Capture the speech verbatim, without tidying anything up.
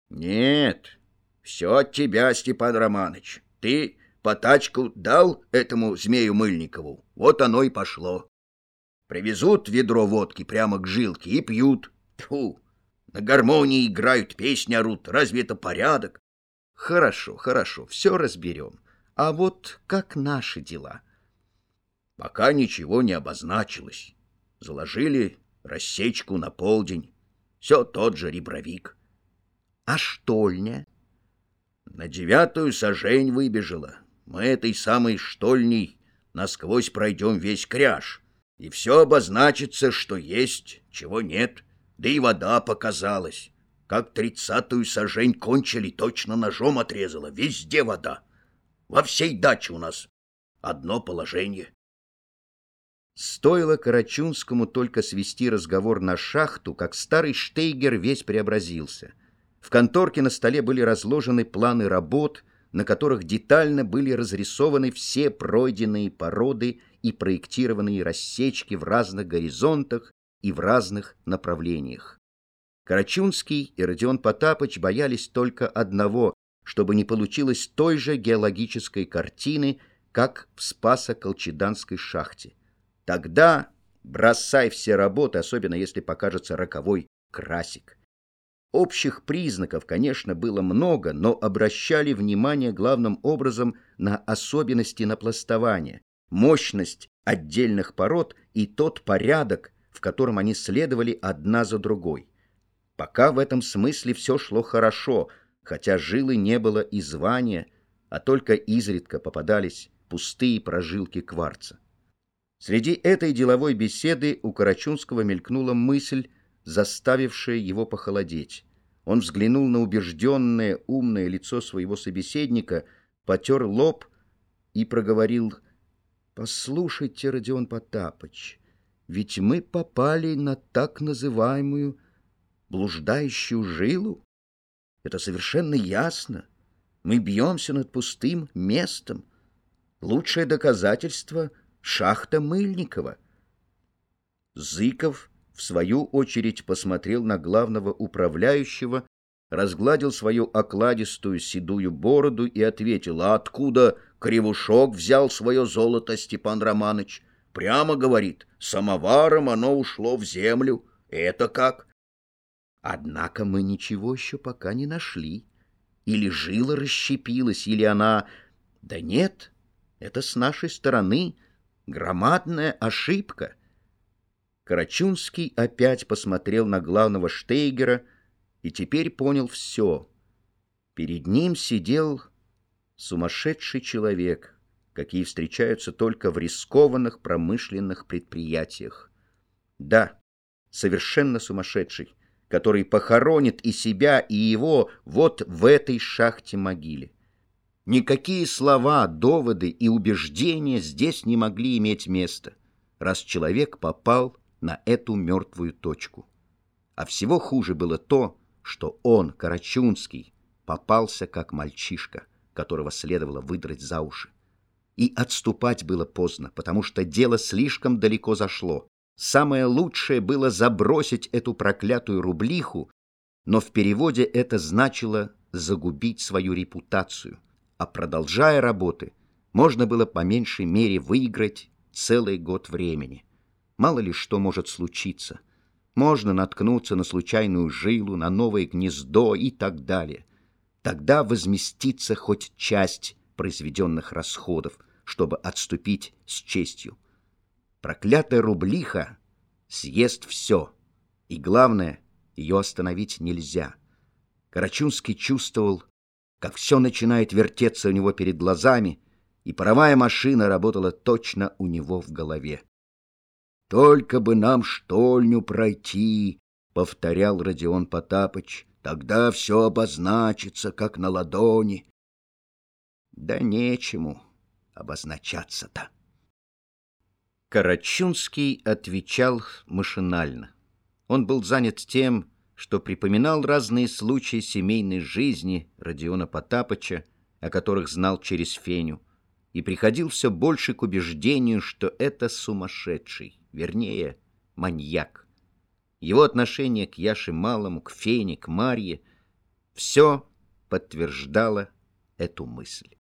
Нет, все от тебя, Степан Романыч. Ты потачку дал этому змею Мыльникову, вот оно и пошло. Привезут ведро водки прямо к жилке и пьют. Тьфу, на гармонии играют, песни орут. Разве это порядок? Хорошо, хорошо, все разберем. А вот как наши дела? Пока ничего не обозначилось. Заложили рассечку на полдень. Все тот же ребровик. А штольня? На девятую сажень выбежала. Мы этой самой штольней насквозь пройдем весь кряж. И все обозначится, что есть, чего нет. Да и вода показалась. Как тридцатую сажень кончили, точно ножом отрезала. Везде вода. Во всей даче у нас одно положение. Стоило Карачунскому только свести разговор на шахту, как старый Штейгер весь преобразился. В конторке на столе были разложены планы работ, на которых детально были разрисованы все пройденные породы и проектированные рассечки в разных горизонтах и в разных направлениях. Карачунский и Родион Потапыч боялись только одного, чтобы не получилось той же геологической картины, как в Спасо-Колчеданской шахте. Тогда бросай все работы, особенно если покажется роковой красик. Общих признаков, конечно, было много, но обращали внимание главным образом на особенности напластования, мощность отдельных пород и тот порядок, в котором они следовали одна за другой. Пока в этом смысле все шло хорошо, хотя жилы не было и звания, а только изредка попадались пустые прожилки кварца. Среди этой деловой беседы у Карачунского мелькнула мысль, заставившая его похолодеть. Он взглянул на убежденное, умное лицо своего собеседника, потер лоб и проговорил: «Послушайте, Родион Потапыч, ведь мы попали на так называемую блуждающую жилу. Это совершенно ясно. Мы бьемся над пустым местом. Лучшее доказательство — шахта Мыльникова». Зыков, в свою очередь, посмотрел на главного управляющего, разгладил свою окладистую седую бороду и ответил: «А откуда Кривушок взял свое золото, Степан Романыч? Прямо говорит, самоваром оно ушло в землю. Это как?» «Однако мы ничего еще пока не нашли. Или жила расщепилась, или она... Да нет, это с нашей стороны громадная ошибка». Карачунский опять посмотрел на главного Штейгера и теперь понял все. Перед ним сидел сумасшедший человек, какие встречаются только в рискованных промышленных предприятиях. Да, совершенно сумасшедший, который похоронит и себя, и его вот в этой шахте-могиле. Никакие слова, доводы и убеждения здесь не могли иметь места, раз человек попал на эту мертвую точку. А всего хуже было то, что он, Карачунский, попался как мальчишка, которого следовало выдрать за уши. И отступать было поздно, потому что дело слишком далеко зашло. Самое лучшее было забросить эту проклятую рублиху, но в переводе это значило загубить свою репутацию, а продолжая работы, можно было по меньшей мере выиграть целый год времени. Мало ли что может случиться. Можно наткнуться на случайную жилу, на новое гнездо и так далее. Тогда возместится хоть часть произведенных расходов, чтобы отступить с честью. Проклятая рублиха съест все, и главное, ее остановить нельзя. Карачунский чувствовал, как все начинает вертеться у него перед глазами, и паровая машина работала точно у него в голове. «Только бы нам штольню пройти», — повторял Родион Потапыч, — «тогда все обозначится, как на ладони». Да нечему обозначаться-то. Карачунский отвечал машинально. Он был занят тем, что припоминал разные случаи семейной жизни Родиона Потапыча, о которых знал через Феню, и приходил все больше к убеждению, что это сумасшедший, вернее, маньяк. Его отношение к Яше Малому, к Фене, к Марье — Все подтверждало эту мысль.